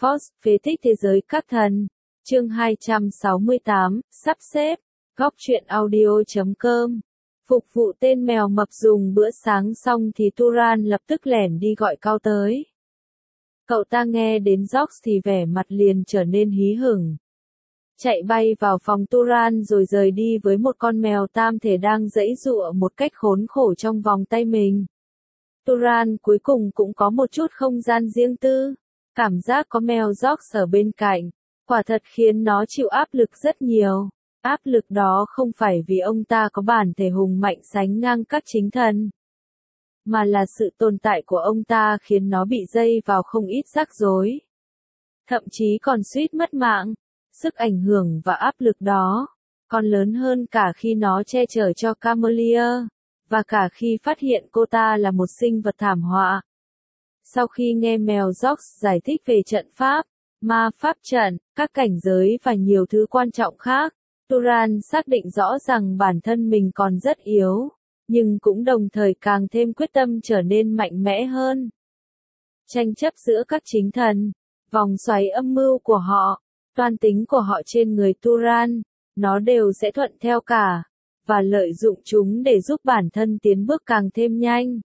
Force, phế tích thế giới các thần. Chương 268, sắp xếp. Góc truyện audio.com. Phục vụ tên mèo mập dùng bữa sáng xong thì Turan lập tức lẻn đi gọi Cao tới. Cậu ta nghe đến George thì vẻ mặt liền trở nên hí hửng. Chạy bay vào phòng Turan rồi rời đi với một con mèo tam thể đang giãy giụa một cách khốn khổ trong vòng tay mình. Turan cuối cùng cũng có một chút không gian riêng tư. Cảm giác có mèo George ở bên cạnh, quả thật khiến nó chịu áp lực rất nhiều. Áp lực đó không phải vì ông ta có bản thể hùng mạnh sánh ngang các chính thần, mà là sự tồn tại của ông ta khiến nó bị dây vào không ít rắc rối. Thậm chí còn suýt mất mạng. Sức ảnh hưởng và áp lực đó còn lớn hơn cả khi nó che chở cho Camellia, và cả khi phát hiện cô ta là một sinh vật thảm họa. Sau khi nghe mèo George giải thích về trận pháp, ma pháp trận, các cảnh giới và nhiều thứ quan trọng khác, Turan xác định rõ rằng bản thân mình còn rất yếu, nhưng cũng đồng thời càng thêm quyết tâm trở nên mạnh mẽ hơn. Tranh chấp giữa các chính thần, vòng xoáy âm mưu của họ, toan tính của họ trên người Turan, nó đều sẽ thuận theo cả, và lợi dụng chúng để giúp bản thân tiến bước càng thêm nhanh.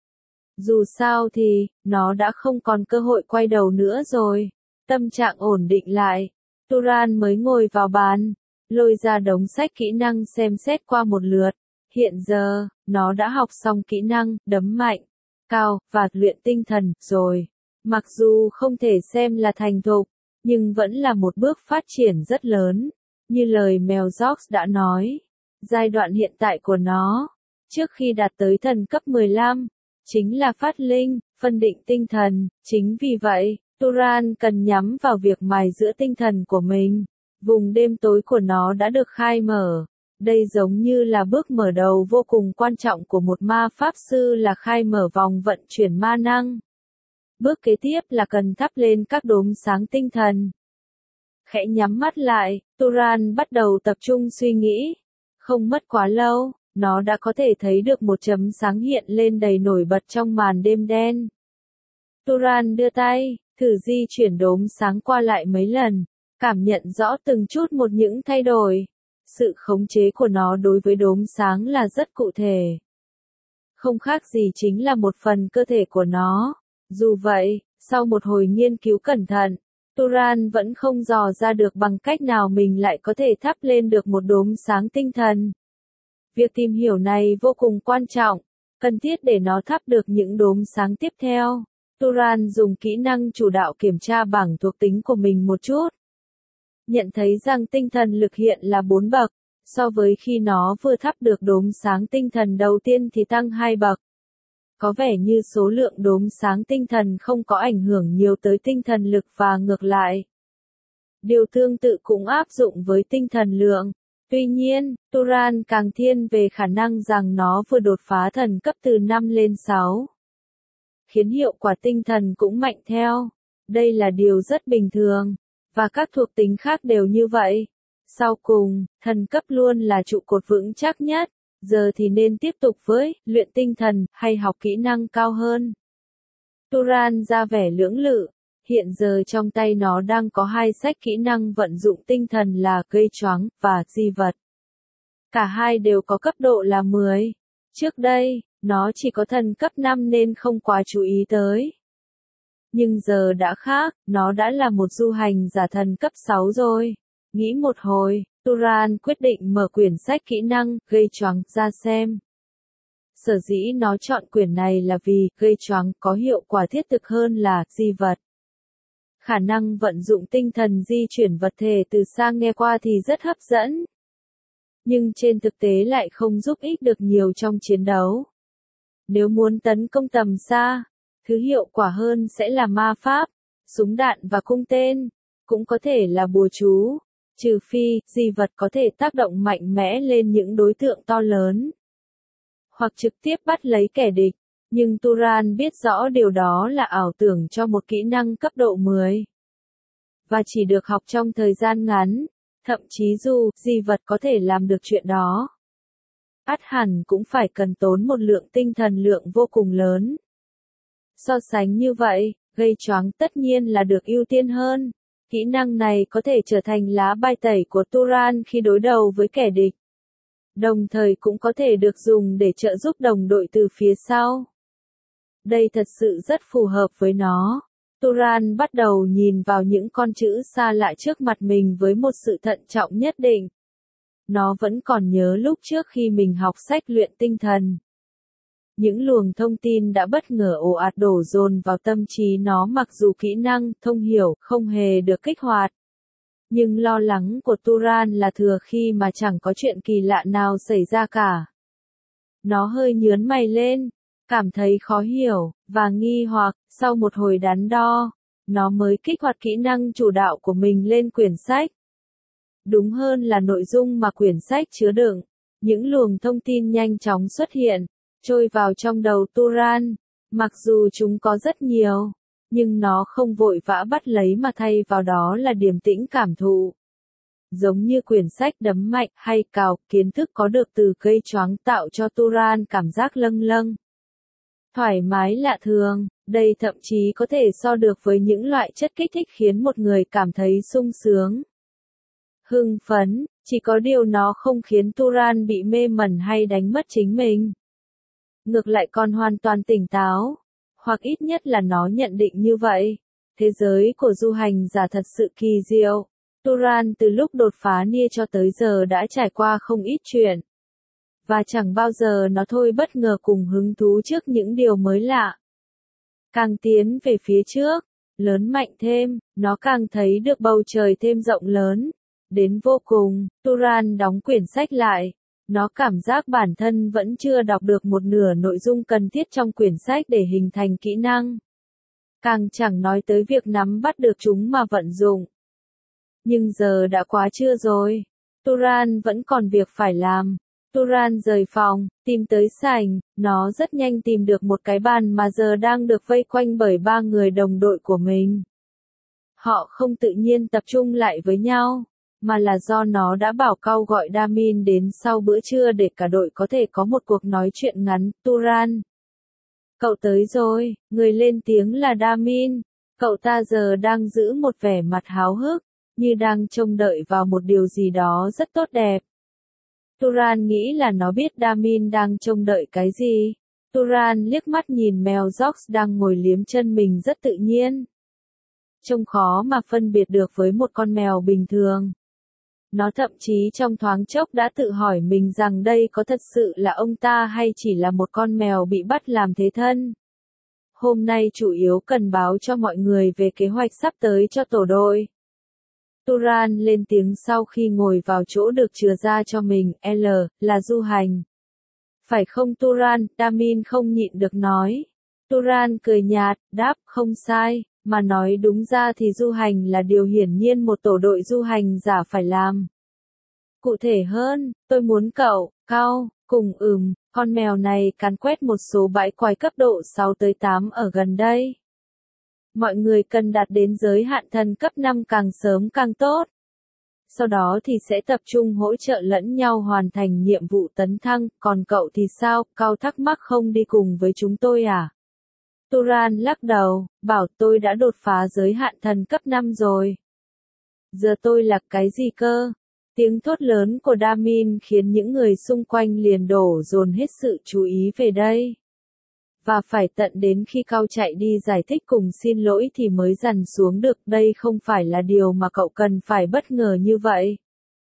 Dù sao thì, nó đã không còn cơ hội quay đầu nữa rồi. Tâm trạng ổn định lại, Turan mới ngồi vào bàn, lôi ra đống sách kỹ năng xem xét qua một lượt. Hiện giờ, nó đã học xong kỹ năng đấm mạnh, cao, và luyện tinh thần rồi. Mặc dù không thể xem là thành thục, nhưng vẫn là một bước phát triển rất lớn. Như lời mèo George đã nói, giai đoạn hiện tại của nó, trước khi đạt tới thần cấp 15, chính là phát linh, phân định tinh thần. Chính vì vậy, Turan cần nhắm vào việc mài giũa tinh thần của mình. Vùng đêm tối của nó đã được khai mở. Đây giống như là bước mở đầu vô cùng quan trọng của một ma pháp sư, là khai mở vòng vận chuyển ma năng. Bước kế tiếp là cần thắp lên các đốm sáng tinh thần. Khẽ nhắm mắt lại, Turan bắt đầu tập trung suy nghĩ. Không mất quá lâu, nó đã có thể thấy được một chấm sáng hiện lên đầy nổi bật trong màn đêm đen. Turan đưa tay, thử di chuyển đốm sáng qua lại mấy lần, cảm nhận rõ từng chút một những thay đổi. Sự khống chế của nó đối với đốm sáng là rất cụ thể. Không khác gì chính là một phần cơ thể của nó. Dù vậy, sau một hồi nghiên cứu cẩn thận, Turan vẫn không dò ra được bằng cách nào mình lại có thể thắp lên được một đốm sáng tinh thần. Việc tìm hiểu này vô cùng quan trọng, cần thiết để nó thắp được những đốm sáng tiếp theo. Turan dùng kỹ năng chủ đạo kiểm tra bảng thuộc tính của mình một chút. Nhận thấy rằng tinh thần lực hiện là 4 bậc, so với khi nó vừa thắp được đốm sáng tinh thần đầu tiên thì tăng 2 bậc. Có vẻ như số lượng đốm sáng tinh thần không có ảnh hưởng nhiều tới tinh thần lực và ngược lại. Điều tương tự cũng áp dụng với tinh thần lượng. Tuy nhiên, Turan càng thiên về khả năng rằng nó vừa đột phá thần cấp từ 5 lên 6. Khiến hiệu quả tinh thần cũng mạnh theo. Đây là điều rất bình thường, và các thuộc tính khác đều như vậy. Sau cùng, thần cấp luôn là trụ cột vững chắc nhất. Giờ thì nên tiếp tục với luyện tinh thần hay học kỹ năng cao hơn. Turan ra vẻ lưỡng lự. Hiện giờ trong tay nó đang có 2 sách kỹ năng vận dụng tinh thần là gây choáng và di vật. Cả hai đều có cấp độ là 10. Trước đây, nó chỉ có thần cấp 5 nên không quá chú ý tới. Nhưng giờ đã khác, nó đã là một du hành giả thần cấp 6 rồi. Nghĩ một hồi, Turan quyết định mở quyển sách kỹ năng gây choáng ra xem. Sở dĩ nó chọn quyển này là vì gây choáng có hiệu quả thiết thực hơn là di vật. Khả năng vận dụng tinh thần di chuyển vật thể từ xa nghe qua thì rất hấp dẫn, nhưng trên thực tế lại không giúp ích được nhiều trong chiến đấu. Nếu muốn tấn công tầm xa, thứ hiệu quả hơn sẽ là ma pháp, súng đạn và cung tên, cũng có thể là bùa chú. Trừ phi, di vật có thể tác động mạnh mẽ lên những đối tượng to lớn, hoặc trực tiếp bắt lấy kẻ địch, nhưng Turan biết rõ điều đó là ảo tưởng cho một kỹ năng cấp độ 10. Và chỉ được học trong thời gian ngắn, thậm chí dù di vật có thể làm được chuyện đó, ắt hẳn cũng phải cần tốn một lượng tinh thần lượng vô cùng lớn. So sánh như vậy, Gây choáng tất nhiên là được ưu tiên hơn. Kỹ năng này có thể trở thành lá bài tẩy của Turan khi đối đầu với kẻ địch. Đồng thời cũng có thể được dùng để trợ giúp đồng đội từ phía sau. Đây thật sự rất phù hợp với nó. Turan bắt đầu nhìn vào những con chữ xa lạ trước mặt mình với một sự thận trọng nhất định. Nó vẫn còn nhớ lúc trước khi mình học sách luyện tinh thần. Những luồng thông tin đã bất ngờ ồ ạt đổ dồn vào tâm trí nó mặc dù kỹ năng thông hiểu không hề được kích hoạt. Nhưng lo lắng của Turan là thừa khi mà chẳng có chuyện kỳ lạ nào xảy ra cả. Nó hơi nhướng mày lên, cảm thấy khó hiểu, và nghi hoặc, sau một hồi đắn đo, nó mới kích hoạt kỹ năng chủ đạo của mình lên quyển sách. Đúng hơn là nội dung mà quyển sách chứa đựng. Những luồng thông tin nhanh chóng xuất hiện, trôi vào trong đầu Turan. Mặc dù chúng có rất nhiều, nhưng nó không vội vã bắt lấy mà thay vào đó là điềm tĩnh cảm thụ. Giống như quyển sách đấm mạnh hay cào, kiến thức có được từ gây choáng tạo cho Turan cảm giác lâng lâng. Thoải mái lạ thường, đây thậm chí có thể so được với những loại chất kích thích khiến một người cảm thấy sung sướng. Hưng phấn, chỉ có điều nó không khiến Turan bị mê mẩn hay đánh mất chính mình. Ngược lại còn hoàn toàn tỉnh táo, hoặc ít nhất là nó nhận định như vậy. Thế giới của du hành giả thật sự kỳ diệu. Turan từ lúc đột phá Nia cho tới giờ đã trải qua không ít chuyện. Và chẳng bao giờ nó thôi bất ngờ cùng hứng thú trước những điều mới lạ. Càng tiến về phía trước, lớn mạnh thêm, nó càng thấy được bầu trời thêm rộng lớn. Đến vô cùng, Turan đóng quyển sách lại. Nó cảm giác bản thân vẫn chưa đọc được một nửa nội dung cần thiết trong quyển sách để hình thành kỹ năng. Càng chẳng nói tới việc nắm bắt được chúng mà vận dụng. Nhưng giờ đã quá trưa rồi. Turan vẫn còn việc phải làm. Turan rời phòng, tìm tới sảnh, nó rất nhanh tìm được một cái bàn mà giờ đang được vây quanh bởi 3 người đồng đội của mình. Họ không tự nhiên tập trung lại với nhau, mà là do nó đã bảo Cao gọi Damin đến sau bữa trưa để cả đội có thể có một cuộc nói chuyện ngắn. Turan. Cậu tới rồi, người lên tiếng là Damin. Cậu ta giờ đang giữ một vẻ mặt háo hức, như đang trông đợi vào một điều gì đó rất tốt đẹp. Turan nghĩ là nó biết Damin đang trông đợi cái gì. Turan liếc mắt nhìn mèo Jox đang ngồi liếm chân mình rất tự nhiên. Trông khó mà phân biệt được với một con mèo bình thường. Nó thậm chí trong thoáng chốc đã tự hỏi mình rằng đây có thật sự là ông ta hay chỉ là một con mèo bị bắt làm thế thân. Hôm nay chủ yếu cần báo cho mọi người về kế hoạch sắp tới cho tổ đội. Turan lên tiếng sau khi ngồi vào chỗ được chừa ra cho mình, L, là du hành. Phải không Turan, Damin không nhịn được nói. Turan cười nhạt, đáp, không sai, mà nói đúng ra thì du hành là điều hiển nhiên một tổ đội du hành giả phải làm. Cụ thể hơn, tôi muốn cậu, Cao, cùng con mèo này càn quét một số bãi quái cấp độ 6 tới 8 ở gần đây. Mọi người cần đạt đến giới hạn thần cấp 5 càng sớm càng tốt. Sau đó thì sẽ tập trung hỗ trợ lẫn nhau hoàn thành nhiệm vụ tấn thăng, còn cậu thì sao, Cao thắc mắc không đi cùng với chúng tôi à? Turan lắc đầu, bảo tôi đã đột phá giới hạn thần cấp 5 rồi. Giờ tôi là cái gì cơ? Tiếng thốt lớn của Damin khiến những người xung quanh liền đổ dồn hết sự chú ý về đây. Và phải tận đến khi Cao chạy đi giải thích cùng xin lỗi thì mới dằn xuống được, đây không phải là điều mà cậu cần phải bất ngờ như vậy.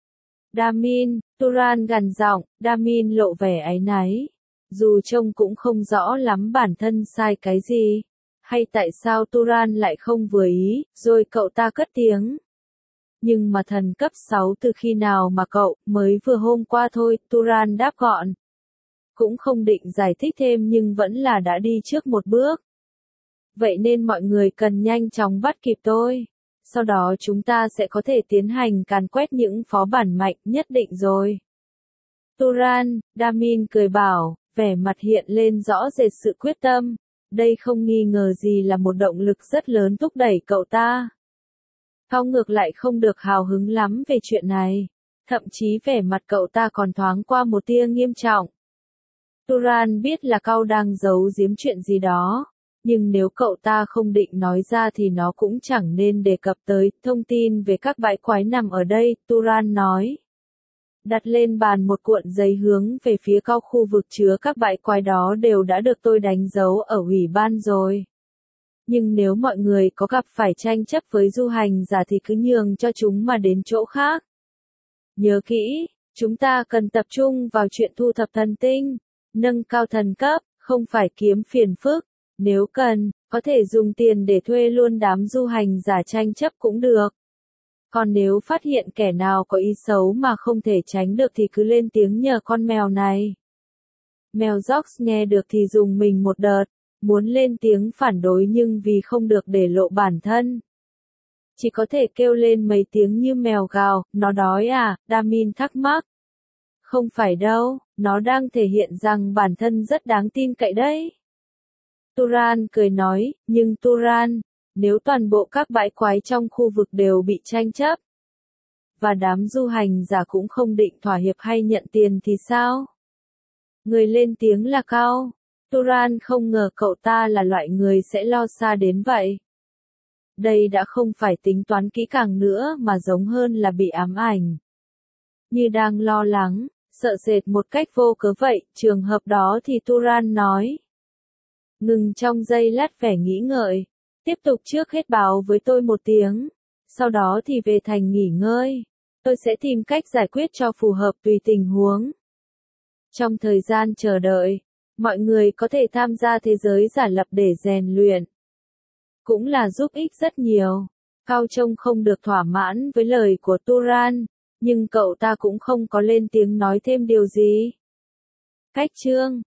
Damin, Turan gằn giọng, Damin lộ vẻ áy náy. Dù trông cũng không rõ lắm bản thân sai cái gì, hay tại sao Turan lại không vừa ý, rồi cậu ta cất tiếng. Nhưng mà thần cấp 6 từ khi nào mà cậu, mới vừa hôm qua thôi, Turan đáp gọn. Cũng không định giải thích thêm nhưng vẫn là đã đi trước một bước. Vậy nên mọi người cần nhanh chóng bắt kịp tôi. Sau đó chúng ta sẽ có thể tiến hành càn quét những phó bản mạnh nhất định rồi. Turan, Damin cười bảo, vẻ mặt hiện lên rõ rệt sự quyết tâm. Đây không nghi ngờ gì là một động lực rất lớn thúc đẩy cậu ta. Cao ngược lại không được hào hứng lắm về chuyện này. Thậm chí vẻ mặt cậu ta còn thoáng qua một tia nghiêm trọng. Turan biết là Cao đang giấu giếm chuyện gì đó. Nhưng nếu cậu ta không định nói ra thì nó cũng chẳng nên đề cập tới. Thông tin về các bãi quái nằm ở đây, Turan nói. Đặt lên bàn một cuộn giấy hướng về phía cao khu vực chứa các bãi quái đó đều đã được tôi đánh dấu ở ủy ban rồi. Nhưng nếu mọi người có gặp phải tranh chấp với du hành giả thì cứ nhường cho chúng mà đến chỗ khác. Nhớ kỹ, chúng ta cần tập trung vào chuyện thu thập thần tinh, nâng cao thần cấp, không phải kiếm phiền phức. Nếu cần, có thể dùng tiền để thuê luôn đám du hành giả tranh chấp cũng được. Còn nếu phát hiện kẻ nào có ý xấu mà không thể tránh được thì cứ lên tiếng nhờ con mèo này. Mèo George nghe được thì dùng mình một đợt, muốn lên tiếng phản đối nhưng vì không được để lộ bản thân. Chỉ có thể kêu lên mấy tiếng như mèo gào, nó đói à, Damin thắc mắc. Không phải đâu, nó đang thể hiện rằng bản thân rất đáng tin cậy đấy. Turan cười nói, nhưng Turan, nếu toàn bộ các bãi quái trong khu vực đều bị tranh chấp, và đám du hành giả cũng không định thỏa hiệp hay nhận tiền thì sao? Người lên tiếng là Cao. Turan không ngờ cậu ta là loại người sẽ lo xa đến vậy. Đây đã không phải tính toán kỹ càng nữa mà giống hơn là bị ám ảnh. Như đang lo lắng, sợ sệt một cách vô cớ vậy, trường hợp đó thì Turan nói. Ngừng trong giây lát vẻ nghĩ ngợi. Tiếp tục trước hết báo với tôi một tiếng. Sau đó thì về thành nghỉ ngơi. Tôi sẽ tìm cách giải quyết cho phù hợp tùy tình huống. Trong thời gian chờ đợi, mọi người có thể tham gia thế giới giả lập để rèn luyện. Cũng là giúp ích rất nhiều. Cao trông không được thỏa mãn với lời của Turan, nhưng cậu ta cũng không có lên tiếng nói thêm điều gì. Cách chương